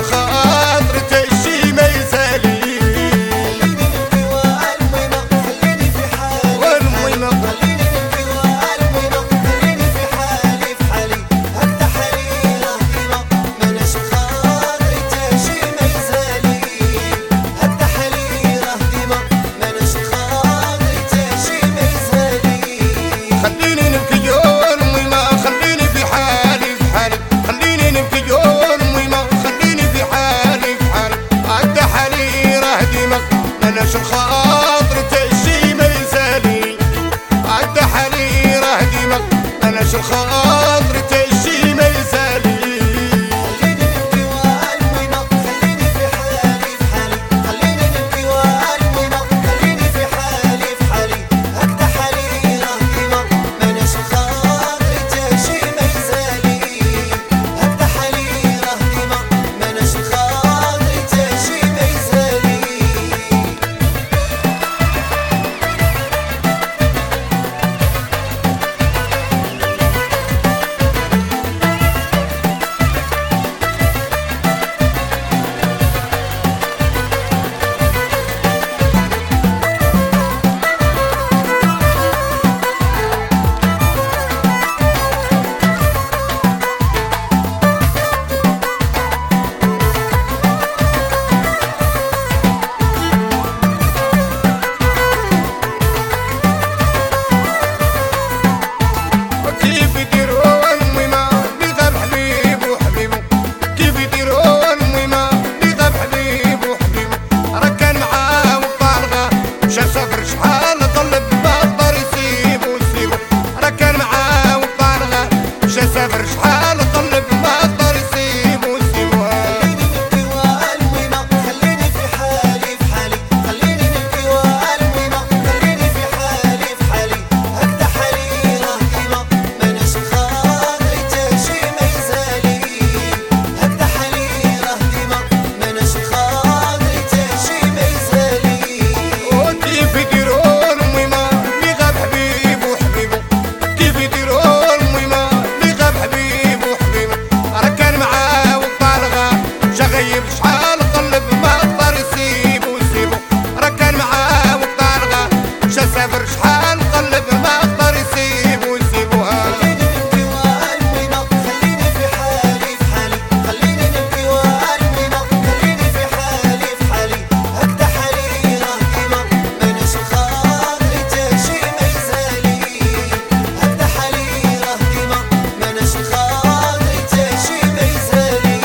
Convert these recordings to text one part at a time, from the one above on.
الخاطر تشي ما يسالي. خليني في حالي في حالي هكذا حريرة ديما ما نشوف خاطري تشي ما يسالي. هكذا حريرة ديما ما نشوف خاطري تشي ما يسالي. خليني نبكي يومي ما خليني في حالي خليني نبكي يومي ما خليني في حالي هكذا حريرة ديما ما نشوف خاطري تشي ما يسالي. هكذا حريرة ديما ما نشوف خاطري تشي ما يسالي. خليني نبكي وقلبي ما خليني في حالي خليني نبكي وقلبي ما خليني في حالي هكذا حريرة ديما ما نشوف خاطري تشي ما يسالي. هكذا حريرة ديما ما نشوف خاطري تشي ما يسالي. كيف يديروا امي ما اللي غاب حبيب وحبيبه. كيف يديروا امي ما اللي غاب حبيب وحبيبه. راه كان معاه وطالغه مشى سافر شحال طلب ما قدر يسيبو. راه كان معاه وطالغه مشى سافر شحال طلب ما قدر يسيبو. خليني نبكي وقلبي ما خليني في حالي خليني نبكي وقلبي ما خليني في حالي هكذا حريرة ديما ما نشوف خاطري تشي ما يسالي. هكذا حريرة ديما ما نشوف خاطري تشي ما يسالي. وكيف يديروا امي ما اللي غاب حبيب وحبيبه. كيف يديروا امي ما اللي غاب حبيب وحبيبه. راه كان معاه وطالغه مشى غيب شحال طلب ما قدر يسيبو. راه كان معاه وطالغه مشى سافر شحال طلب ما قدر يسيبو. خليني نبكي وقلبي ما خليني في حالي خليني نبكي وقلبي ما خليني في حالي هكذا حريرة ديما ما نشوف خاطري تشي ما يسالي. هكذا حريرة ديما ما نشوف خاطري تشي ما يسالي.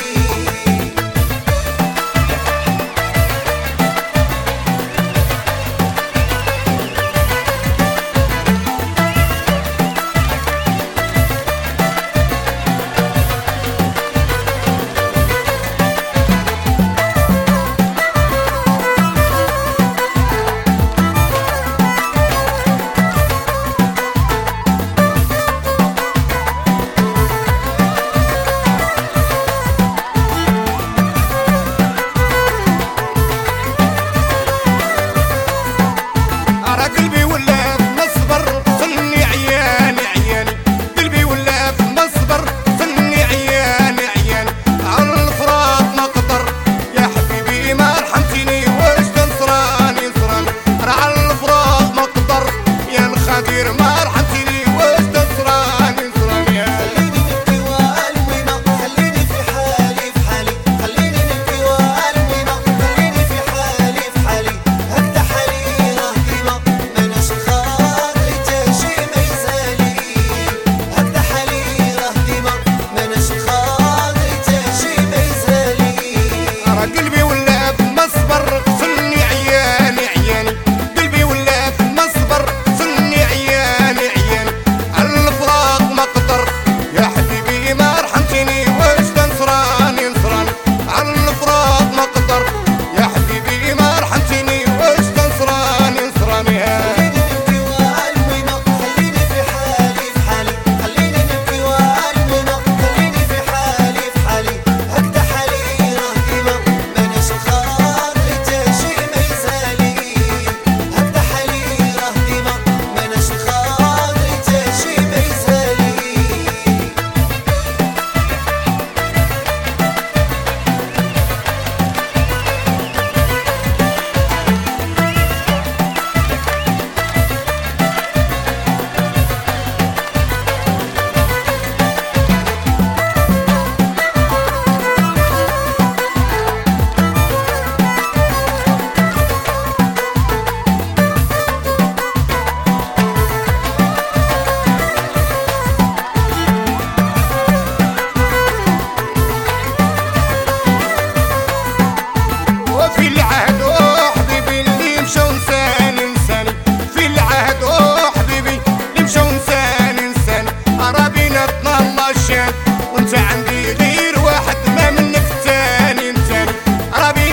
راه قلبي ولا في مصبر صلني عياني قلبي ولا في مصبر صلني عياني على الفراق ما قدر يا حبيبي ما رحمتيني واش تنصراني راه على الفراق ما قدر يا الخدير ما رحمتيني واش تنصراني خليني نبكي وقلبي ما خليني في حالي خليني نبكي وقلبي ما خليني في حالي هكذا حريرة ديما ما نشوف خاطري تشي ما يسالي. هكذا حريرة ديما ما نشوف خاطري تشي ما يسالي. راه قلبي ولا في مصبر صلني عياني قلبي ولا في مصبر صلني عياني على الفراق ما قدر يا حبيبي ما رحمتيني واش تنصراني على الفراق ما قدر يا حبيبي ما رحمتيني واش تنصراني خليني نبكي وقلبي ما خليني في حالي خليني نبكي وقلبي ما خليني في حالي هكذا حريرة ديما ما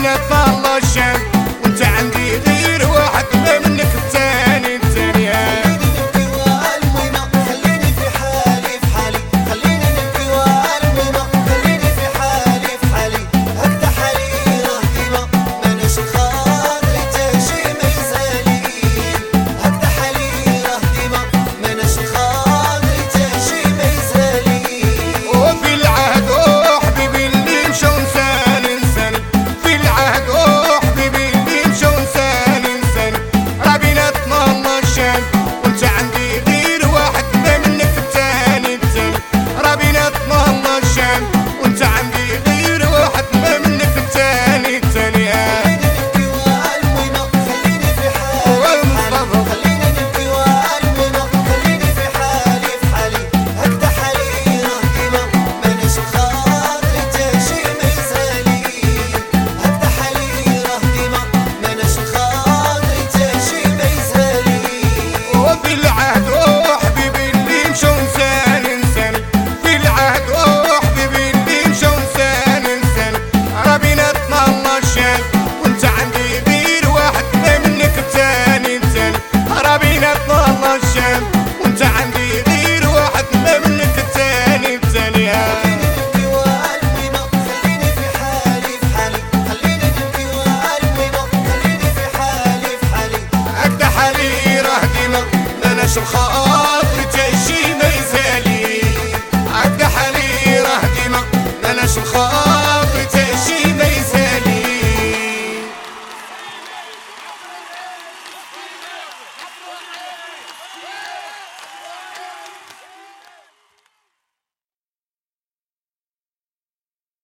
بينات